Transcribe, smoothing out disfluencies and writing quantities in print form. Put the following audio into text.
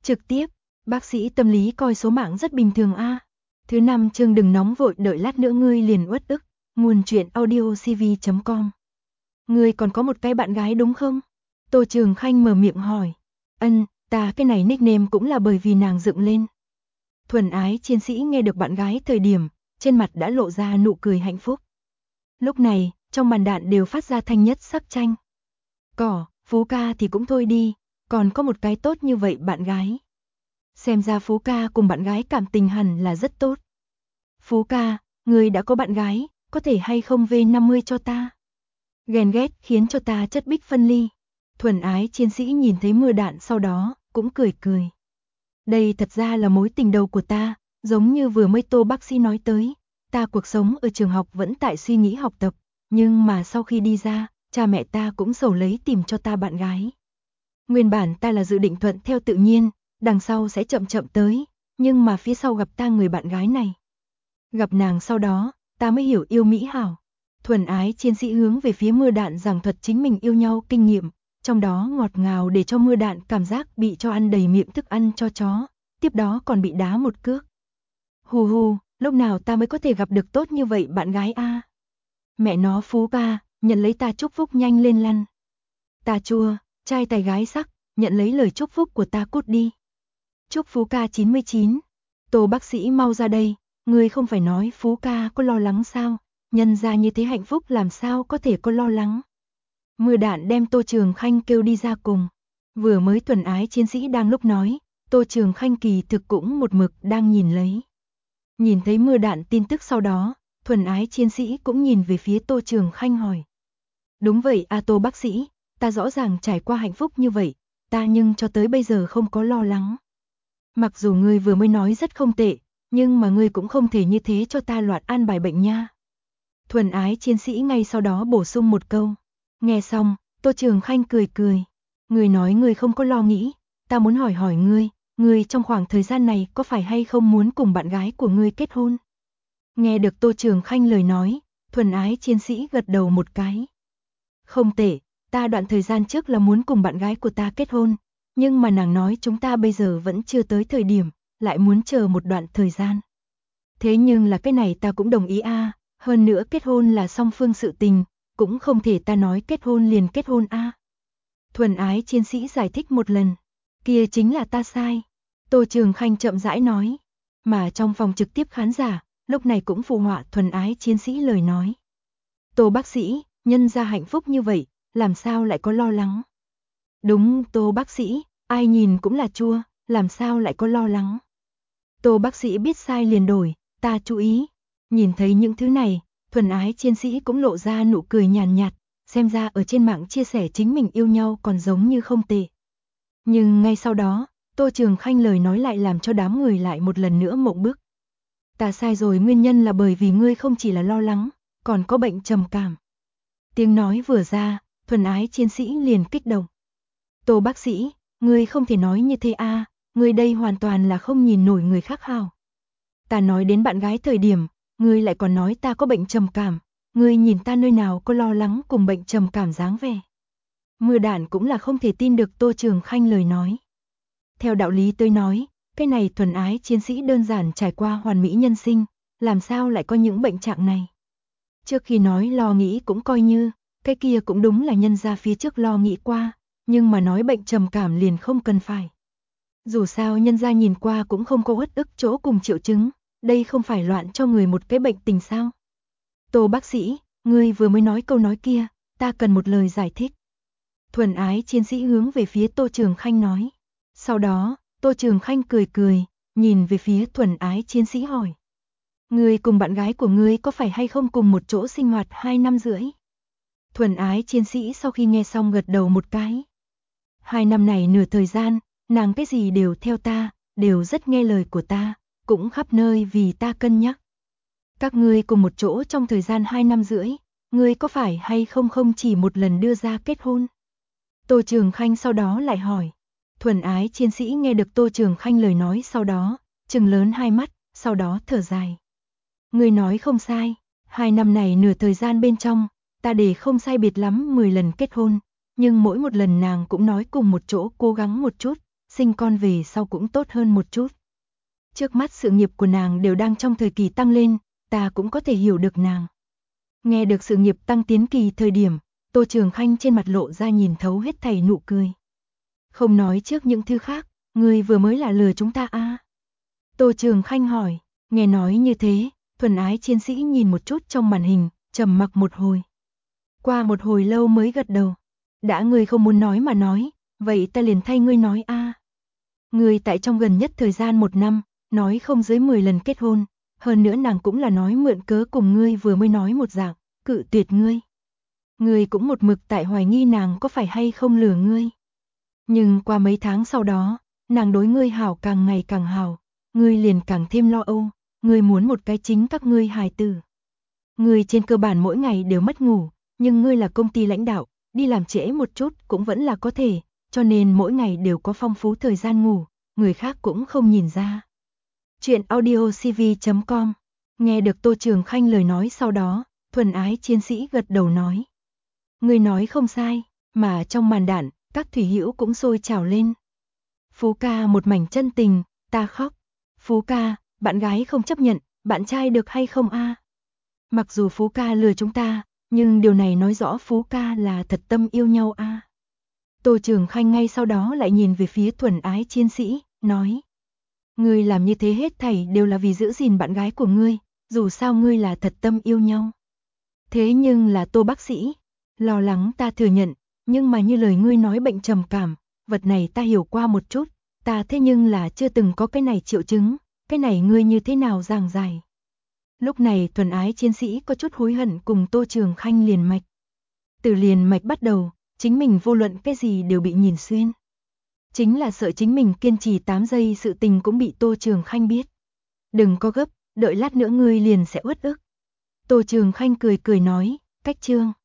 Trực tiếp, bác sĩ tâm lý coi số mạng rất bình thường a. Thứ 5 chương đừng nóng vội, đợi lát nữa ngươi liền uất ức. Nguồn truyện audiocv.com. Ngươi còn có một cái bạn gái đúng không? Tô Trường Khanh mở miệng hỏi. Ta cái này nickname cũng là bởi vì nàng dựng lên. Thuần Ái Chiến Sĩ nghe được bạn gái thời điểm, trên mặt đã lộ ra nụ cười hạnh phúc. Lúc này, trong màn đạn đều phát ra thanh nhất sắc tranh. Phú ca thì cũng thôi đi, còn có một cái tốt như vậy bạn gái. Xem ra Phú ca cùng bạn gái cảm tình hẳn là rất tốt. Phú ca, người đã có bạn gái, có thể hay không V50 cho ta? Ghen ghét khiến cho ta chất bích phân ly. Thuần Ái Chiến Sĩ nhìn thấy mưa đạn sau đó, cũng cười cười. Đây thật ra là mối tình đầu của ta, giống như vừa mới Tô bác sĩ nói tới. Ta cuộc sống ở trường học vẫn tại suy nghĩ học tập, nhưng mà sau khi đi ra, cha mẹ ta cũng sầu lấy tìm cho ta bạn gái. Nguyên bản ta là dự định thuận theo tự nhiên, đằng sau sẽ chậm chậm tới, nhưng mà phía sau gặp ta người bạn gái này. Gặp nàng sau đó, ta mới hiểu yêu mỹ hảo. Thuần Ái Chiến Sĩ hướng về phía mưa đạn giảng thuật chính mình yêu nhau kinh nghiệm, trong đó ngọt ngào để cho mưa đạn cảm giác bị cho ăn đầy miệng thức ăn cho chó, tiếp đó còn bị đá một cước. Hù, lúc nào ta mới có thể gặp được tốt như vậy bạn gái a? Mẹ nó Phú ca, nhận lấy ta chúc phúc nhanh lên lăn. Ta chua, trai tài gái sắc, nhận lấy lời chúc phúc của ta cút đi. Chúc Phú ca 99. Tô bác sĩ mau ra đây, ngươi không phải nói Phú ca có lo lắng sao? Nhân ra như thế hạnh phúc làm sao có thể có lo lắng. Mưa đạn đem Tô Trường Khanh kêu đi ra cùng. Vừa mới Thuần Ái Chiến Sĩ đang lúc nói, Tô Trường Khanh kỳ thực cũng một mực đang nhìn lấy. Nhìn thấy mưa đạn tin tức sau đó, Thuần Ái Chiến Sĩ cũng nhìn về phía Tô Trường Khanh hỏi. Đúng vậy Tô bác sĩ, ta rõ ràng trải qua hạnh phúc như vậy, ta nhưng cho tới bây giờ không có lo lắng. Mặc dù ngươi vừa mới nói rất không tệ, nhưng mà ngươi cũng không thể như thế cho ta loạt an bài bệnh nha. Thuần Ái Chiến Sĩ ngay sau đó bổ sung một câu. Nghe xong, Tô Trường Khanh cười cười. Ngươi nói ngươi không có lo nghĩ, ta muốn hỏi ngươi trong khoảng thời gian này có phải hay không muốn cùng bạn gái của ngươi kết hôn? Nghe được Tô Trường Khanh lời nói, Thuần Ái Chiến Sĩ gật đầu một cái. Không tệ, ta đoạn thời gian trước là muốn cùng bạn gái của ta kết hôn, nhưng mà nàng nói chúng ta bây giờ vẫn chưa tới thời điểm, lại muốn chờ một đoạn thời gian. Thế nhưng là cái này ta cũng đồng ý hơn nữa kết hôn là song phương sự tình, cũng không thể ta nói kết hôn liền kết hôn Thuần Ái Chiến Sĩ giải thích một lần, kia chính là ta sai. Tô Trường Khanh chậm rãi nói, mà trong phòng trực tiếp khán giả, lúc này cũng phụ họa Thuần Ái Chiến Sĩ lời nói. Tô bác sĩ, nhân ra hạnh phúc như vậy, làm sao lại có lo lắng? Đúng, Tô bác sĩ, ai nhìn cũng là chua, làm sao lại có lo lắng? Tô bác sĩ biết sai liền đổi, ta chú ý. Nhìn thấy những thứ này, Thuần Ái Chiến Sĩ cũng lộ ra nụ cười nhàn nhạt, xem ra ở trên mạng chia sẻ chính mình yêu nhau còn giống như không tệ. Nhưng ngay sau đó, Tô Trường Khanh lời nói lại làm cho đám người lại một lần nữa mộng bức. Ta sai rồi, nguyên nhân là bởi vì ngươi không chỉ là lo lắng, còn có bệnh trầm cảm. Tiếng nói vừa ra, Thuần Ái Chiến Sĩ liền kích động. Tô bác sĩ, ngươi không thể nói như thế ngươi đây hoàn toàn là không nhìn nổi người khác hào. Ta nói đến bạn gái thời điểm, ngươi lại còn nói ta có bệnh trầm cảm, ngươi nhìn ta nơi nào có lo lắng cùng bệnh trầm cảm dáng vẻ. Mưa đạn cũng là không thể tin được Tô Trường Khanh lời nói. Theo đạo lý tôi nói, cái này Thuần Ái Chiến Sĩ đơn giản trải qua hoàn mỹ nhân sinh, làm sao lại có những bệnh trạng này. Trước khi nói lo nghĩ cũng coi như, cái kia cũng đúng là nhân ra phía trước lo nghĩ qua, nhưng mà nói bệnh trầm cảm liền không cần phải. Dù sao nhân ra nhìn qua cũng không có uất ức chỗ cùng triệu chứng, đây không phải loạn cho người một cái bệnh tình sao. Tô bác sĩ, ngươi vừa mới nói câu nói kia, ta cần một lời giải thích. Thuần Ái Chiến Sĩ hướng về phía Tô Trường Khanh nói. Sau đó, Tô Trường Khanh cười cười, nhìn về phía Thuần Ái Chiến Sĩ hỏi. Ngươi cùng bạn gái của ngươi có phải hay không cùng một chỗ sinh hoạt 2 năm rưỡi? Thuần Ái Chiến Sĩ sau khi nghe xong gật đầu một cái. 2 năm này nửa thời gian, nàng cái gì đều theo ta, đều rất nghe lời của ta, cũng khắp nơi vì ta cân nhắc. Các ngươi cùng một chỗ trong thời gian 2 năm rưỡi, ngươi có phải hay không chỉ một lần đưa ra kết hôn? Tô Trường Khanh sau đó lại hỏi. Thuần Ái Chiến Sĩ nghe được Tô Trường Khanh lời nói sau đó, trừng lớn hai mắt, sau đó thở dài. Ngươi nói không sai, 2 năm này nửa thời gian bên trong, ta để không sai biệt lắm 10 lần kết hôn, nhưng mỗi một lần nàng cũng nói cùng một chỗ cố gắng một chút, sinh con về sau cũng tốt hơn một chút. Trước mắt sự nghiệp của nàng đều đang trong thời kỳ tăng lên, ta cũng có thể hiểu được nàng. Nghe được sự nghiệp tăng tiến kỳ thời điểm, Tô Trường Khanh trên mặt lộ ra nhìn thấu hết thảy nụ cười. Không nói trước những thứ khác, ngươi vừa mới là lừa chúng ta à? Tô Trường Khanh hỏi, nghe nói như thế, thuần ái chiến sĩ nhìn một chút trong màn hình, trầm mặc một hồi. Qua một hồi lâu mới gật đầu. Đã ngươi không muốn nói mà nói, vậy ta liền thay ngươi nói a. Ngươi tại trong gần nhất thời gian 1 năm, nói không dưới 10 lần kết hôn, hơn nữa nàng cũng là nói mượn cớ cùng ngươi vừa mới nói một dạng, cự tuyệt ngươi. Ngươi cũng một mực tại hoài nghi nàng có phải hay không lừa ngươi. Nhưng qua mấy tháng sau đó, nàng đối ngươi hảo càng ngày càng hảo, ngươi liền càng thêm lo âu, ngươi muốn một cái chính các ngươi hài tử. Ngươi trên cơ bản mỗi ngày đều mất ngủ, nhưng ngươi là công ty lãnh đạo, đi làm trễ một chút cũng vẫn là có thể, cho nên mỗi ngày đều có phong phú thời gian ngủ, người khác cũng không nhìn ra. Chuyện audiocv.com. Nghe được Tô Trường Khanh lời nói sau đó, thuần ái chiến sĩ gật đầu nói. Ngươi nói không sai, mà trong màn đạn, các thủy hữu cũng sôi trào lên. Phú ca một mảnh chân tình, ta khóc. Phú ca, bạn gái không chấp nhận, bạn trai được hay không a? Mặc dù Phú ca lừa chúng ta, nhưng điều này nói rõ Phú ca là thật tâm yêu nhau a. Tô Trường Khanh ngay sau đó lại nhìn về phía thuần ái chiến sĩ, nói. Ngươi làm như thế hết thảy đều là vì giữ gìn bạn gái của ngươi, dù sao ngươi là thật tâm yêu nhau. Thế nhưng là Tô bác sĩ, lo lắng ta thừa nhận, nhưng mà như lời ngươi nói bệnh trầm cảm, vật này ta hiểu qua một chút, ta thế nhưng là chưa từng có cái này triệu chứng, cái này ngươi như thế nào giảng giải. Lúc này thuần ái chiến sĩ có chút hối hận cùng Tô Trường Khanh liền mạch. Từ liền mạch bắt đầu, chính mình vô luận cái gì đều bị nhìn xuyên. Chính là sợ chính mình kiên trì 8 giây sự tình cũng bị Tô Trường Khanh biết. Đừng có gấp, đợi lát nữa ngươi liền sẽ uất ức. Tô Trường Khanh cười cười nói, cách chương.